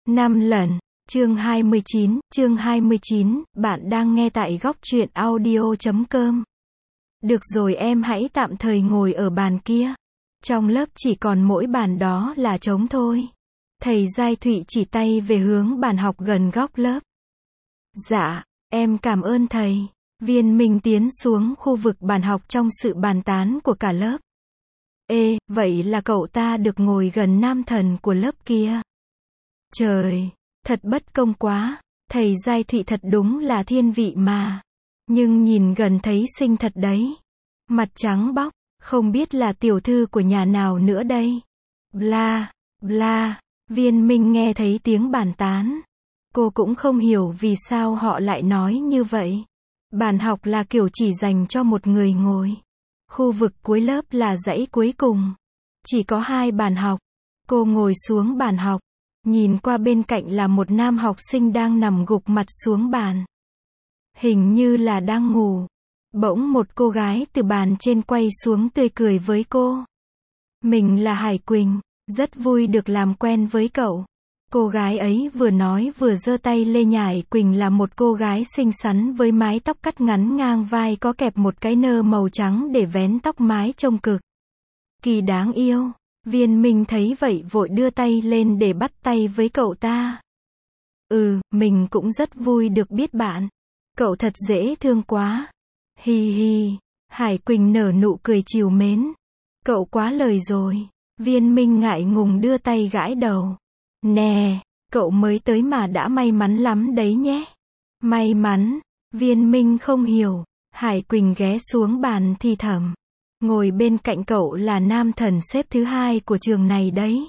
5 lần. Chương 29, bạn đang nghe tại góc truyện audio.com. Được rồi, em hãy tạm thời ngồi ở bàn kia. Trong lớp chỉ còn mỗi bàn đó là trống thôi. Thầy Giai Thụy chỉ tay về hướng bàn học gần góc lớp. Dạ, em cảm ơn thầy. Viên Minh tiến xuống khu vực bàn học trong sự bàn tán của cả lớp. Ê, vậy là cậu ta được ngồi gần nam thần của lớp kia. Trời, thật bất công quá. Thầy Giai Thụy thật đúng là thiên vị mà. Nhưng nhìn gần thấy xinh thật đấy. Mặt trắng bóc, không biết là tiểu thư của nhà nào nữa đây. Bla, bla, Viên Minh nghe thấy tiếng bàn tán. Cô cũng không hiểu vì sao họ lại nói như vậy. Bàn học là kiểu chỉ dành cho một người ngồi. Khu vực cuối lớp là dãy cuối cùng. Chỉ có 2 bàn học. Cô ngồi xuống bàn học. Nhìn qua bên cạnh là một nam học sinh đang nằm gục mặt xuống bàn. Hình như là đang ngủ. Bỗng một cô gái từ bàn trên quay xuống tươi cười với cô. Mình là Hải Quỳnh, rất vui được làm quen với cậu. Cô gái ấy vừa nói vừa giơ tay lên. Hải Quỳnh là một cô gái xinh xắn với mái tóc cắt ngắn ngang vai, có kẹp một cái nơ màu trắng để vén tóc mái trông cực kỳ đáng yêu. Viên Minh thấy vậy vội đưa tay lên để bắt tay với cậu ta. Mình cũng rất vui được biết bạn. Cậu thật dễ thương quá. Hi hi. Hải Quỳnh nở nụ cười trìu mến. Cậu quá lời rồi. Viên Minh ngại ngùng đưa tay gãi đầu. Nè, cậu mới tới mà đã may mắn lắm đấy nhé. May mắn. Viên Minh không hiểu. Hải Quỳnh ghé xuống bàn thì thầm. Ngồi bên cạnh cậu là nam thần xếp thứ 2 của trường này đấy.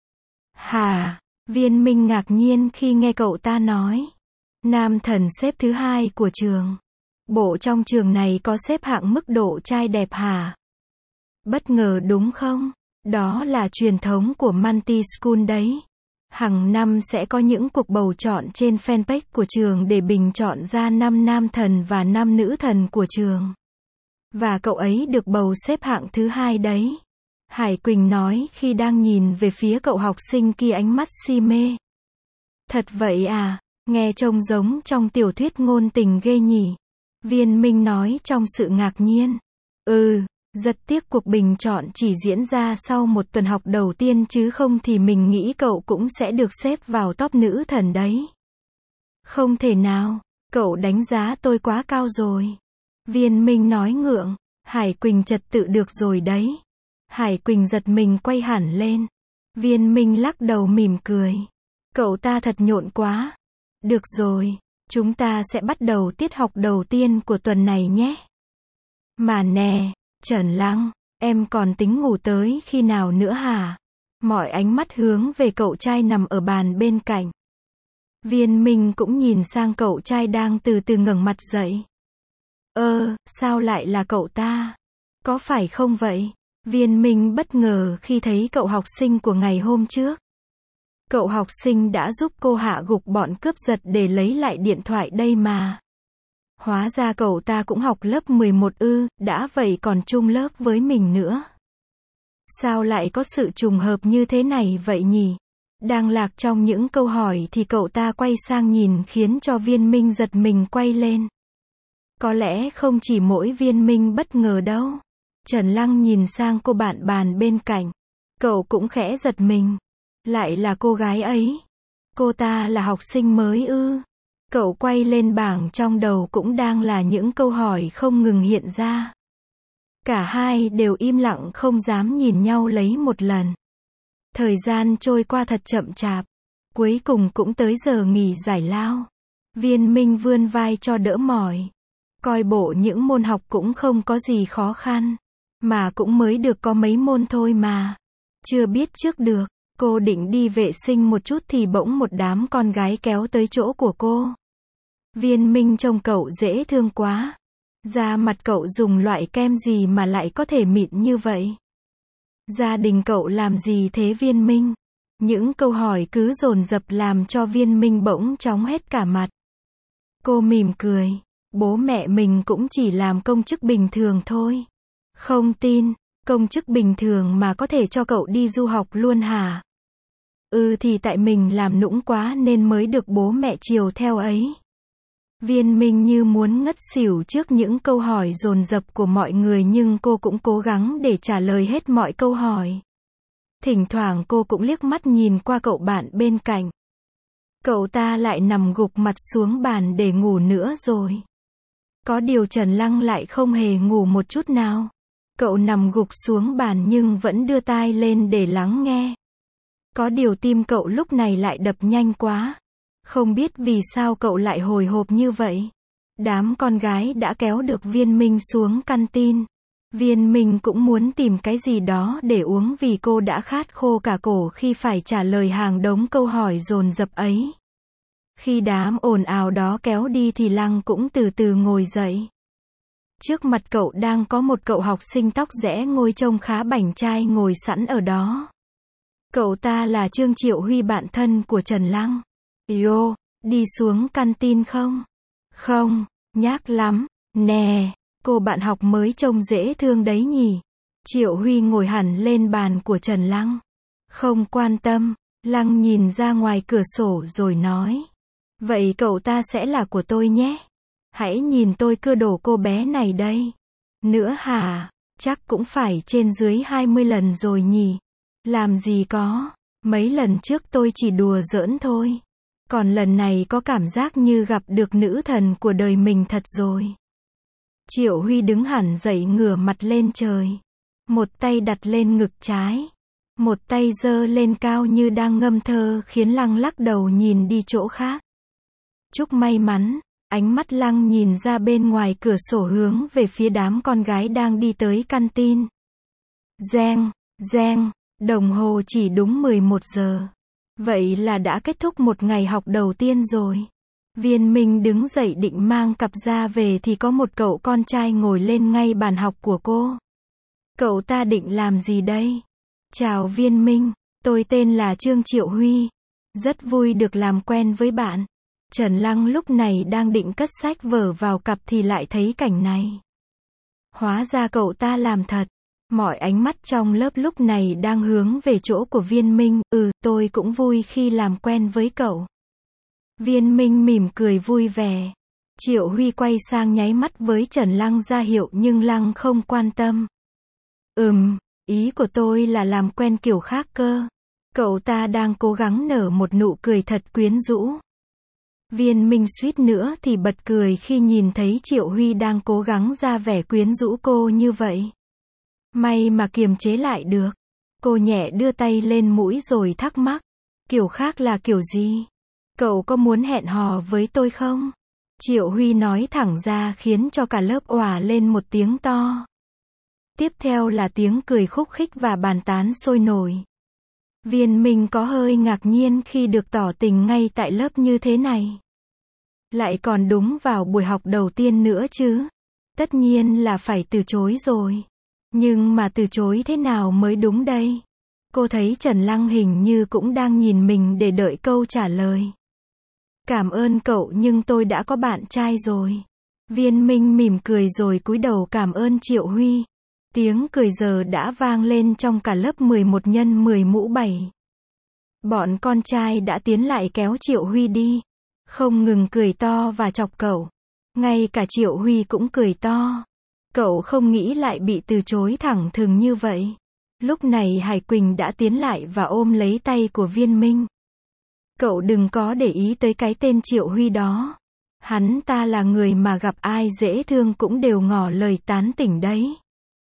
Hả? Viên Minh ngạc nhiên khi nghe cậu ta nói. Nam thần xếp thứ 2 của trường. Bộ trong trường này có xếp hạng mức độ trai đẹp hả? Bất ngờ đúng không? Đó là truyền thống của Multi School đấy. Hàng năm sẽ có những cuộc bầu chọn trên fanpage của trường để bình chọn ra 5 nam thần và 5 nữ thần của trường. Và cậu ấy được bầu xếp hạng thứ 2 đấy. Hải Quỳnh nói khi đang nhìn về phía cậu học sinh kia ánh mắt si mê. Thật vậy à? Nghe trông giống trong tiểu thuyết ngôn tình ghê nhỉ? Viên Minh nói trong sự ngạc nhiên. Rất tiếc cuộc bình chọn chỉ diễn ra sau một tuần học đầu tiên, chứ không thì mình nghĩ cậu cũng sẽ được xếp vào top nữ thần đấy. Không thể nào, cậu đánh giá tôi quá cao rồi. Viên Minh nói ngượng. Hải Quỳnh trật tự được rồi đấy. Hải Quỳnh giật mình quay hẳn lên. Viên Minh lắc đầu mỉm cười. Cậu ta thật nhộn quá. Được rồi, chúng ta sẽ bắt đầu tiết học đầu tiên của tuần này nhé. Mà nè, Trần Lăng, em còn tính ngủ tới khi nào nữa hả? Mọi ánh mắt hướng về cậu trai nằm ở bàn bên cạnh. Viên Minh cũng nhìn sang cậu trai đang từ từ ngẩng mặt dậy. Sao lại là cậu ta? Có phải không vậy? Viên Minh bất ngờ khi thấy cậu học sinh của ngày hôm trước. Cậu học sinh đã giúp cô hạ gục bọn cướp giật để lấy lại điện thoại đây mà. Hóa ra cậu ta cũng học lớp 11 đã vậy còn chung lớp với mình nữa. Sao lại có sự trùng hợp như thế này vậy nhỉ? Đang lạc trong những câu hỏi thì cậu ta quay sang nhìn khiến cho Viên Minh giật mình quay lên. Có lẽ không chỉ mỗi Viên Minh bất ngờ đâu. Trần Lăng nhìn sang cô bạn bàn bên cạnh. Cậu cũng khẽ giật mình. Lại là cô gái ấy. Cô ta là học sinh mới Cậu quay lên bảng trong đầu cũng đang là những câu hỏi không ngừng hiện ra. Cả hai đều im lặng không dám nhìn nhau lấy một lần. Thời gian trôi qua thật chậm chạp. Cuối cùng cũng tới giờ nghỉ giải lao. Viên Minh vươn vai cho đỡ mỏi. Coi bộ những môn học cũng không có gì khó khăn. Mà cũng mới được có mấy môn thôi mà. Chưa biết trước được. Cô định đi vệ sinh một chút thì bỗng một đám con gái kéo tới chỗ của cô. Viên Minh trông cậu dễ thương quá. Da mặt cậu dùng loại kem gì mà lại có thể mịn như vậy? Gia đình cậu làm gì thế Viên Minh? Những câu hỏi cứ dồn dập làm cho Viên Minh bỗng chóng hết cả mặt. Cô mỉm cười. Bố mẹ mình cũng chỉ làm công chức bình thường thôi. Không tin, công chức bình thường mà có thể cho cậu đi du học luôn hả? Thì tại mình làm nũng quá nên mới được bố mẹ chiều theo ấy. Viên Minh như muốn ngất xỉu trước những câu hỏi dồn dập của mọi người nhưng cô cũng cố gắng để trả lời hết mọi câu hỏi. Thỉnh thoảng cô cũng liếc mắt nhìn qua cậu bạn bên cạnh. Cậu ta lại nằm gục mặt xuống bàn để ngủ nữa rồi. Có điều Trần Lăng lại không hề ngủ một chút nào. Cậu nằm gục xuống bàn nhưng vẫn đưa tai lên để lắng nghe. Có điều tim cậu lúc này lại đập nhanh quá. Không biết vì sao cậu lại hồi hộp như vậy. Đám con gái đã kéo được Viên Minh xuống canteen. Viên Minh cũng muốn tìm cái gì đó để uống vì cô đã khát khô cả cổ khi phải trả lời hàng đống câu hỏi dồn dập ấy. Khi đám ồn ào đó kéo đi thì Lăng cũng từ từ ngồi dậy. Trước mặt cậu đang có một cậu học sinh tóc rẽ ngôi trông khá bảnh trai ngồi sẵn ở đó. Cậu ta là Trương Triệu Huy, bạn thân của Trần Lăng. Yo, đi xuống canteen không? Không, nhác lắm. Nè, cô bạn học mới trông dễ thương đấy nhỉ? Triệu Huy ngồi hẳn lên bàn của Trần Lăng. Không quan tâm. Lăng nhìn ra ngoài cửa sổ rồi nói. Vậy cậu ta sẽ là của tôi nhé. Hãy nhìn tôi cưa đổ cô bé này đây. Nữa hả? Chắc cũng phải trên dưới 20 lần rồi nhỉ? Làm gì có. Mấy lần trước tôi chỉ đùa giỡn thôi. Còn lần này có cảm giác như gặp được nữ thần của đời mình thật rồi. Triệu Huy đứng hẳn dậy, ngửa mặt lên trời. Một tay đặt lên ngực trái. Một tay giơ lên cao như đang ngâm thơ, khiến Lăng lắc đầu nhìn đi chỗ khác. Chúc may mắn. Ánh mắt Lăng nhìn ra bên ngoài cửa sổ hướng về phía đám con gái đang đi tới canteen. Reng, reng, đồng hồ chỉ đúng 11 giờ. Vậy là đã kết thúc một ngày học đầu tiên rồi. Viên Minh đứng dậy định mang cặp ra về thì có một cậu con trai ngồi lên ngay bàn học của cô. Cậu ta định làm gì đây? Chào Viên Minh, tôi tên là Trương Triệu Huy. Rất vui được làm quen với bạn. Trần Lăng lúc này đang định cất sách vở vào cặp thì lại thấy cảnh này. Hóa ra cậu ta làm thật. Mọi ánh mắt trong lớp lúc này đang hướng về chỗ của Viên Minh. Tôi cũng vui khi làm quen với cậu. Viên Minh mỉm cười vui vẻ. Triệu Huy quay sang nháy mắt với Trần Lăng ra hiệu nhưng Lăng không quan tâm. Ý của tôi là làm quen kiểu khác cơ. Cậu ta đang cố gắng nở một nụ cười thật quyến rũ. Viên Minh suýt nữa thì bật cười khi nhìn thấy Triệu Huy đang cố gắng ra vẻ quyến rũ cô như vậy. May mà kiềm chế lại được. Cô nhẹ đưa tay lên mũi rồi thắc mắc. Kiểu khác là kiểu gì? Cậu có muốn hẹn hò với tôi không? Triệu Huy nói thẳng ra khiến cho cả lớp òa lên một tiếng to. Tiếp theo là tiếng cười khúc khích và bàn tán sôi nổi. Viên Minh có hơi ngạc nhiên khi được tỏ tình ngay tại lớp như thế này. Lại còn đúng vào buổi học đầu tiên nữa chứ. Tất nhiên là phải từ chối rồi. Nhưng mà từ chối thế nào mới đúng đây? Cô thấy Trần Lăng hình như cũng đang nhìn mình để đợi câu trả lời. Cảm ơn cậu nhưng tôi đã có bạn trai rồi. Viên Minh mỉm cười rồi cúi đầu cảm ơn Triệu Huy. Tiếng cười giờ đã vang lên trong cả lớp 11 x 10 mũ 7. Bọn con trai đã tiến lại kéo Triệu Huy đi. Không ngừng cười to và chọc cậu. Ngay cả Triệu Huy cũng cười to. Cậu không nghĩ lại bị từ chối thẳng thừng như vậy. Lúc này Hải Quỳnh đã tiến lại và ôm lấy tay của Viên Minh. Cậu đừng có để ý tới cái tên Triệu Huy đó. Hắn ta là người mà gặp ai dễ thương cũng đều ngỏ lời tán tỉnh đấy.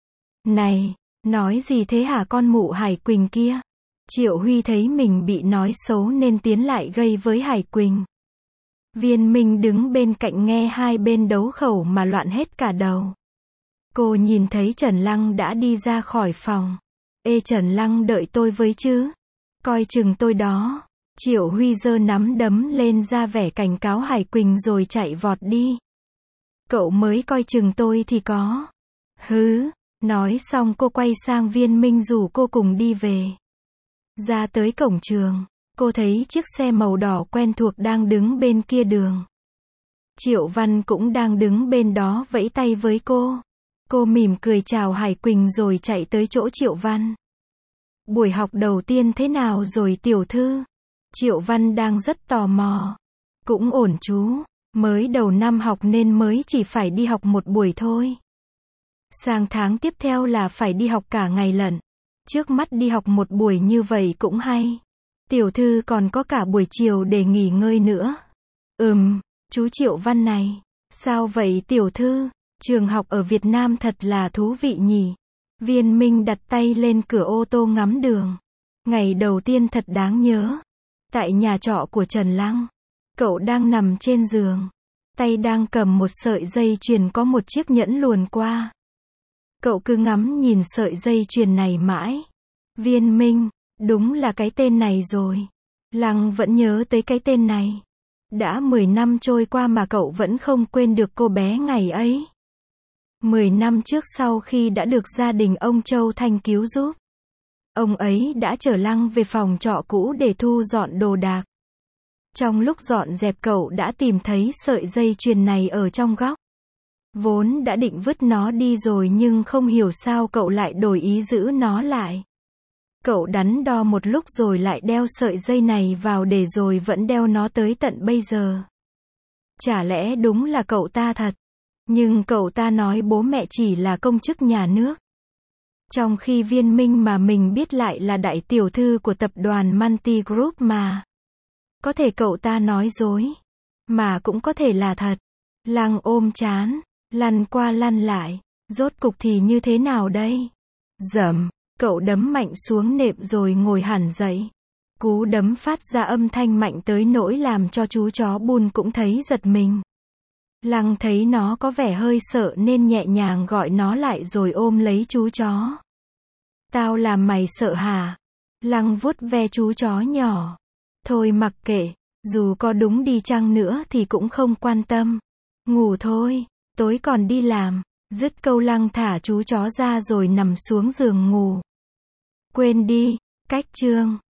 Này, nói gì thế hả con mụ Hải Quỳnh kia? Triệu Huy thấy mình bị nói xấu nên tiến lại gây với Hải Quỳnh. Viên Minh đứng bên cạnh nghe hai bên đấu khẩu mà loạn hết cả đầu. Cô nhìn thấy Trần Lăng đã đi ra khỏi phòng. Ê Trần Lăng đợi tôi với chứ. Coi chừng tôi đó. Triệu Huy giơ nắm đấm lên ra vẻ cảnh cáo Hải Quỳnh rồi chạy vọt đi. Cậu mới coi chừng tôi thì có. Hứ. Nói xong cô quay sang Viên Minh rủ cô cùng đi về. Ra tới cổng trường, cô thấy chiếc xe màu đỏ quen thuộc đang đứng bên kia đường. Triệu Văn cũng đang đứng bên đó vẫy tay với cô. Cô mỉm cười chào Hải Quỳnh rồi chạy tới chỗ Triệu Văn. Buổi học đầu tiên thế nào rồi tiểu thư? Triệu Văn đang rất tò mò. Cũng ổn chú, mới đầu năm học nên mới chỉ phải đi học một buổi thôi. Sang tháng tiếp theo là phải đi học cả ngày lận. Trước mắt đi học một buổi như vậy cũng hay. Tiểu thư còn có cả buổi chiều để nghỉ ngơi nữa. Chú Triệu Văn này. Sao vậy tiểu thư? Trường học ở Việt Nam thật là thú vị nhỉ. Viên Minh đặt tay lên cửa ô tô ngắm đường. Ngày đầu tiên thật đáng nhớ. Tại nhà trọ của Trần Lăng. Cậu đang nằm trên giường. Tay đang cầm một sợi dây chuyền có một chiếc nhẫn luồn qua. Cậu cứ ngắm nhìn sợi dây chuyền này mãi. Viên Minh, đúng là cái tên này rồi. Lăng vẫn nhớ tới cái tên này. Đã 10 năm trôi qua mà cậu vẫn không quên được cô bé ngày ấy. 10 năm trước sau khi đã được gia đình ông Châu Thanh cứu giúp. Ông ấy đã chở Lăng về phòng trọ cũ để thu dọn đồ đạc. Trong lúc dọn dẹp cậu đã tìm thấy sợi dây chuyền này ở trong góc. Vốn đã định vứt nó đi rồi nhưng không hiểu sao cậu lại đổi ý giữ nó lại. Cậu đắn đo một lúc rồi lại đeo sợi dây này vào để rồi vẫn đeo nó tới tận bây giờ. Chả lẽ đúng là cậu ta thật? Nhưng cậu ta nói bố mẹ chỉ là công chức nhà nước. Trong khi Viên Minh mà mình biết lại là đại tiểu thư của tập đoàn Multi Group mà. Có thể cậu ta nói dối. Mà cũng có thể là thật. Lăng ôm trán. Lăn qua lăn lại. Rốt cục thì như thế nào đây? Dầm. Cậu đấm mạnh xuống nệm rồi ngồi hẳn dậy. Cú đấm phát ra âm thanh mạnh tới nỗi làm cho chú chó Bun cũng thấy giật mình. Lăng thấy nó có vẻ hơi sợ nên nhẹ nhàng gọi nó lại rồi ôm lấy chú chó. Tao làm mày sợ hả? Lăng vuốt ve chú chó nhỏ. Thôi mặc kệ, dù có đúng đi chăng nữa thì cũng không quan tâm. Ngủ thôi, tối còn đi làm. Dứt câu Lăng thả chú chó ra rồi nằm xuống giường ngủ. Quên đi, cách chương.